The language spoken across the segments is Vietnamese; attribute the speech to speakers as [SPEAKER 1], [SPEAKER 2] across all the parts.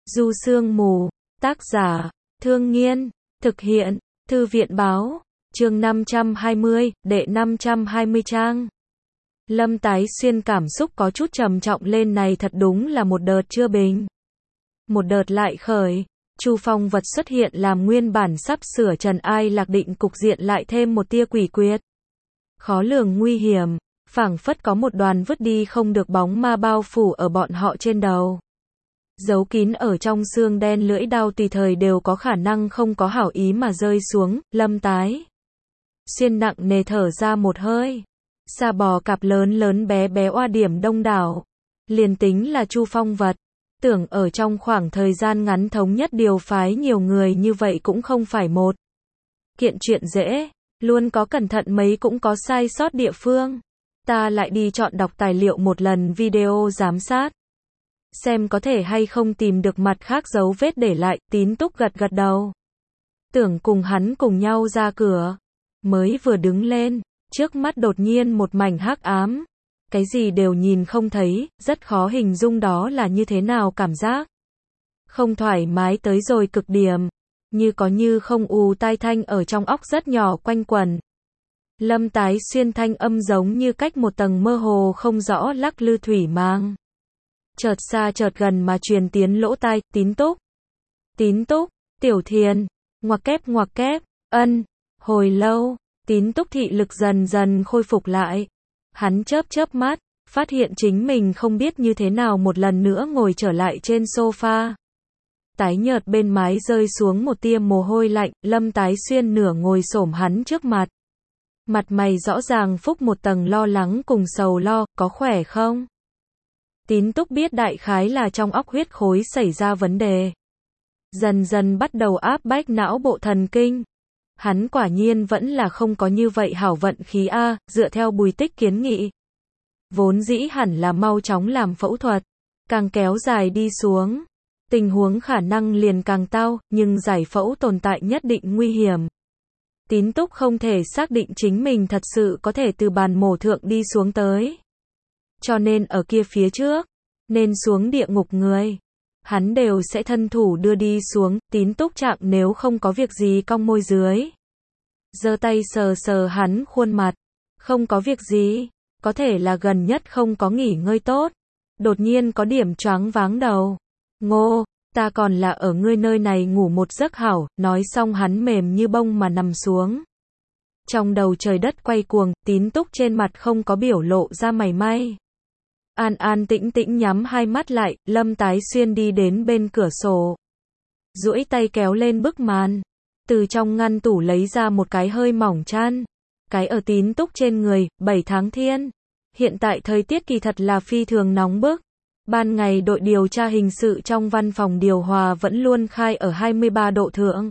[SPEAKER 1] Du Sương Mù, tác giả, Thương Nghiên, thực hiện, Thư viện báo, chương 520, đệ 520 trang. Lâm Tái Xuyên cảm xúc có chút trầm trọng lên, này thật đúng là một đợt chưa bình. Một đợt lại khởi, Chu Phong vật xuất hiện làm nguyên bản sắp sửa trần ai lạc định cục diện lại thêm một tia quỷ quyệt. Khó lường nguy hiểm, phảng phất có một đoàn vứt đi không được bóng ma bao phủ ở bọn họ trên đầu. Giấu kín ở trong xương đen lưỡi đao tùy thời đều có khả năng không có hảo ý mà rơi xuống. Lâm Tái Xuyên nặng nề thở ra một hơi. Sa bò cạp lớn lớn bé bé oa điểm đông đảo. Liền tính là Chu Phong vật, tưởng ở trong khoảng thời gian ngắn thống nhất điều phái nhiều người như vậy cũng không phải một kiện chuyện dễ, luôn có cẩn thận mấy cũng có sai sót địa phương. Ta lại đi chọn đọc tài liệu một lần video giám sát, xem có thể hay không tìm được mặt khác dấu vết để lại. Tín Túc gật gật đầu, tưởng cùng hắn cùng nhau ra cửa, mới vừa đứng lên, trước mắt đột nhiên một mảnh hắc ám, cái gì đều nhìn không thấy, rất khó hình dung đó là như thế nào cảm giác. Không thoải mái tới rồi cực điểm, như có như không ù tai thanh ở trong óc rất nhỏ quanh quẩn. Lâm Tái Xuyên thanh âm giống như cách một tầng mơ hồ không rõ lắc lư thủy mang, chợt xa chợt gần mà truyền tiến lỗ tai. Tín Túc, Tín Túc, Tiểu Thiền, ngoặc kép, ân. Hồi lâu, Tín Túc thị lực dần dần khôi phục lại. Hắn chớp mắt, phát hiện chính mình không biết như thế nào một lần nữa ngồi trở lại trên sofa. Tái nhợt bên mái rơi xuống một tia mồ hôi lạnh. Lâm Tái Xuyên nửa ngồi xổm hắn trước mặt. Mặt mày rõ ràng phúc một tầng lo lắng cùng sầu lo. Có khỏe không? Tín Túc biết đại khái là trong óc huyết khối xảy ra vấn đề, dần dần bắt đầu áp bách não bộ thần kinh. Hắn quả nhiên vẫn là không có như vậy hảo vận khí a. Dựa theo Bùi Tích kiến nghị, vốn dĩ hẳn là mau chóng làm phẫu thuật, càng kéo dài đi xuống, tình huống khả năng liền càng tao, nhưng giải phẫu tồn tại nhất định nguy hiểm. Tín Túc không thể xác định chính mình thật sự có thể từ bàn mổ thượng đi xuống tới, cho nên ở kia phía trước, nên xuống địa ngục người, hắn đều sẽ thân thủ đưa đi xuống. Tín Túc chạm nếu không có việc gì cong môi dưới, giơ tay sờ sờ hắn khuôn mặt, không có việc gì, có thể là gần nhất không có nghỉ ngơi tốt, đột nhiên có điểm choáng váng đầu. Ngô, ta còn là ở ngươi nơi này ngủ một giấc hảo. Nói xong hắn mềm như bông mà nằm xuống. Trong đầu trời đất quay cuồng, Tín Túc trên mặt không có biểu lộ ra mảy may. An an tĩnh tĩnh nhắm hai mắt lại. Lâm Tái Xuyên đi đến bên cửa sổ, duỗi tay kéo lên bức màn, từ trong ngăn tủ lấy ra một cái hơi mỏng chăn, cái ở Tín Túc trên người. 7 tháng thiên, hiện tại thời tiết kỳ thật là phi thường nóng bức. Ban ngày đội điều tra hình sự trong văn phòng điều hòa vẫn luôn khai ở 23 độ thượng.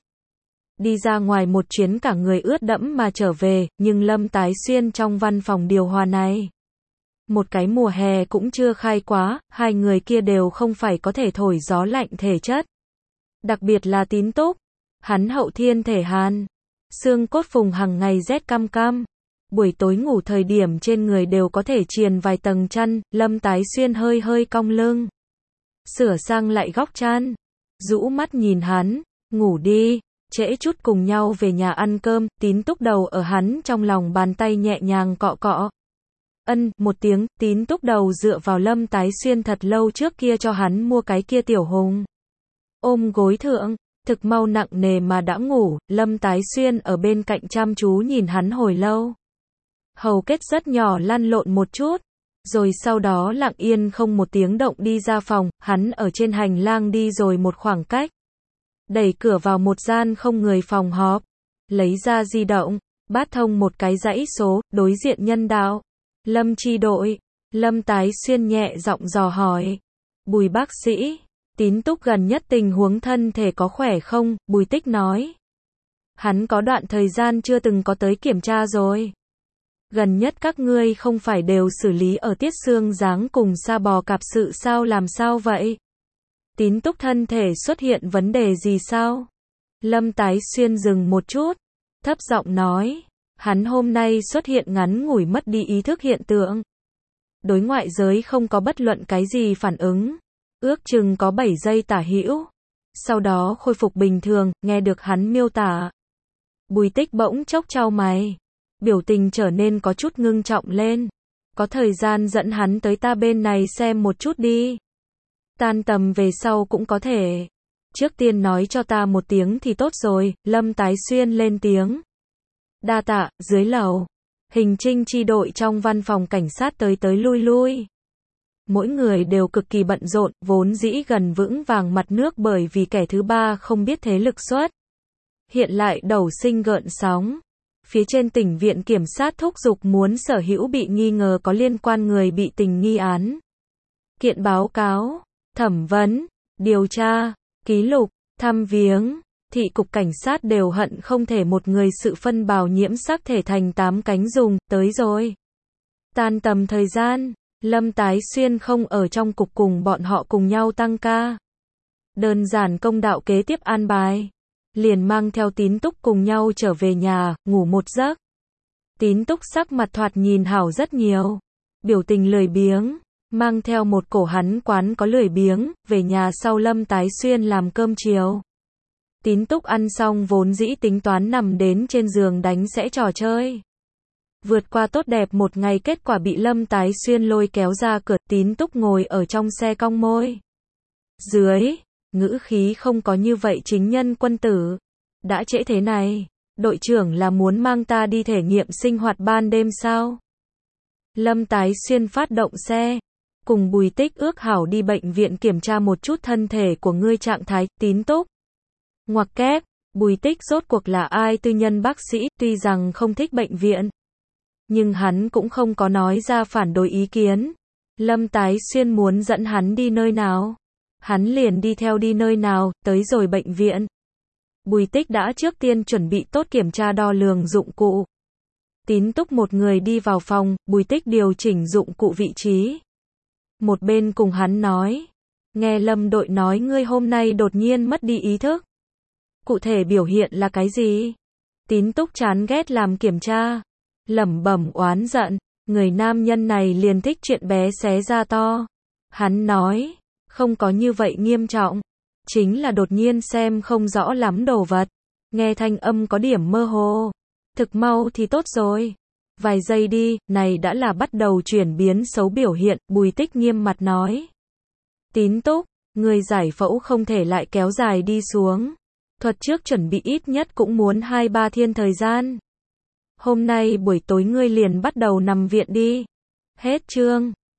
[SPEAKER 1] Đi ra ngoài một chuyến cả người ướt đẫm mà trở về, nhưng Lâm Tái Xuyên trong văn phòng điều hòa này, một cái mùa hè cũng chưa khai quá. Hai người kia đều không phải có thể thổi gió lạnh thể chất. Đặc biệt là Tín Túc, hắn hậu thiên thể hàn, xương cốt phùng hàng ngày rét cam cam. Buổi tối ngủ thời điểm trên người đều có thể triền vài tầng chăn. Lâm Tái Xuyên hơi hơi cong lưng, sửa sang lại góc chăn, rũ mắt nhìn hắn, ngủ đi, trễ chút cùng nhau về nhà ăn cơm. Tín Túc đầu ở hắn trong lòng bàn tay nhẹ nhàng cọ cọ. Ân, một tiếng. Tín Túc đầu dựa vào Lâm Tái Xuyên thật lâu trước kia cho hắn mua cái kia tiểu hùng, ôm gối thượng, thực mau nặng nề mà đã ngủ. Lâm Tái Xuyên ở bên cạnh chăm chú nhìn hắn hồi lâu. Hầu kết rất nhỏ lăn lộn một chút, rồi sau đó lặng yên không một tiếng động đi ra phòng. Hắn ở trên hành lang đi rồi một khoảng cách, đẩy cửa vào một gian không người phòng họp, lấy ra di động, bát thông một cái dãy số. Đối diện nhân đạo, Lâm chi đội. Lâm Tái Xuyên nhẹ giọng dò hỏi, Bùi bác sĩ, Tín Túc gần nhất tình huống thân thể có khỏe không? Bùi Tích nói, hắn có đoạn thời gian chưa từng có tới kiểm tra rồi. Gần nhất các ngươi không phải đều xử lý ở Tiết Xương Giáng cùng Sa bò cạp sự sao? Làm sao vậy? Tín Túc thân thể xuất hiện vấn đề gì sao? Lâm Tái Xuyên dừng một chút, thấp giọng nói, hắn hôm nay xuất hiện ngắn ngủi mất đi ý thức hiện tượng. Đối ngoại giới không có bất luận cái gì phản ứng. ước chừng có 7 giây tả hữu. Sau đó khôi phục bình thường, nghe được hắn miêu tả. Bùi Tích bỗng chốc chau mày. Biểu tình trở nên có chút ngưng trọng lên. Có thời gian dẫn hắn tới ta bên này xem một chút đi. Tan tầm về sau cũng có thể. Trước tiên nói cho ta một tiếng thì tốt rồi, Lâm Tái Xuyên lên tiếng. Đa tạ, dưới lầu. Hình trinh chi đội trong văn phòng cảnh sát tới tới lui lui. Mỗi người đều cực kỳ bận rộn, vốn dĩ gần vững vàng mặt nước bởi vì kẻ thứ ba không biết thế lực xuất. Hiện lại đầu sinh gợn sóng. Phía trên tỉnh viện kiểm sát thúc giục muốn sở hữu bị nghi ngờ có liên quan người bị tình nghi án. Kiện báo cáo, thẩm vấn, điều tra, ký lục, thăm viếng, thị cục cảnh sát đều hận không thể một người sự phân bào nhiễm sắc thể thành 8 cánh dùng, tới rồi. Tan tầm thời gian, Lâm Tái Xuyên không ở trong cục cùng bọn họ cùng nhau tăng ca. Đơn giản công đạo kế tiếp an bài. Liền mang theo Tín Túc cùng nhau trở về nhà, ngủ một giấc. Tín Túc sắc mặt thoạt nhìn hảo rất nhiều. Biểu tình lười biếng, mang theo một cổ hắn quán có lười biếng, về nhà sau Lâm Tái Xuyên làm cơm chiều. Tín Túc ăn xong vốn dĩ tính toán nằm đến trên giường đánh sẽ trò chơi. Vượt qua tốt đẹp một ngày kết quả bị Lâm Tái Xuyên lôi kéo ra cửa, Tín Túc ngồi ở trong xe cong môi. Dưới, ngữ khí không có như vậy chính nhân quân tử. Đã trễ thế này, đội trưởng là muốn mang ta đi thể nghiệm sinh hoạt ban đêm sao? Lâm Tái Xuyên phát động xe, cùng Bùi Tích ước hảo đi bệnh viện kiểm tra một chút thân thể của ngươi trạng thái, Tín Túc. Ngoặc kép, Bùi Tích rốt cuộc là ai? Tư nhân bác sĩ, tuy rằng không thích bệnh viện, nhưng hắn cũng không có nói ra phản đối ý kiến. Lâm Tái Xuyên muốn dẫn hắn đi nơi nào, hắn liền đi theo đi nơi nào, tới rồi bệnh viện. Bùi Tích đã trước tiên chuẩn bị tốt kiểm tra đo lường dụng cụ. Tín Túc một người đi vào phòng, Bùi Tích điều chỉnh dụng cụ vị trí. Một bên cùng hắn nói, nghe Lâm đội nói ngươi hôm nay đột nhiên mất đi ý thức. Cụ thể biểu hiện là cái gì? Tín Túc chán ghét làm kiểm tra, lẩm bẩm oán giận, người nam nhân này liền thích chuyện bé xé ra to. Hắn nói, không có như vậy nghiêm trọng, chính là đột nhiên xem không rõ lắm đồ vật, nghe thanh âm có điểm mơ hồ. Thực mau thì tốt rồi. Vài giây đi, này đã là bắt đầu chuyển biến xấu biểu hiện, Bùi Tích nghiêm mặt nói. Tín Túc, người giải phẫu không thể lại kéo dài đi xuống. Thuật trước chuẩn bị ít nhất cũng muốn 2-3 thiên thời gian. Hôm nay buổi tối ngươi liền bắt đầu nằm viện đi. Hết chương.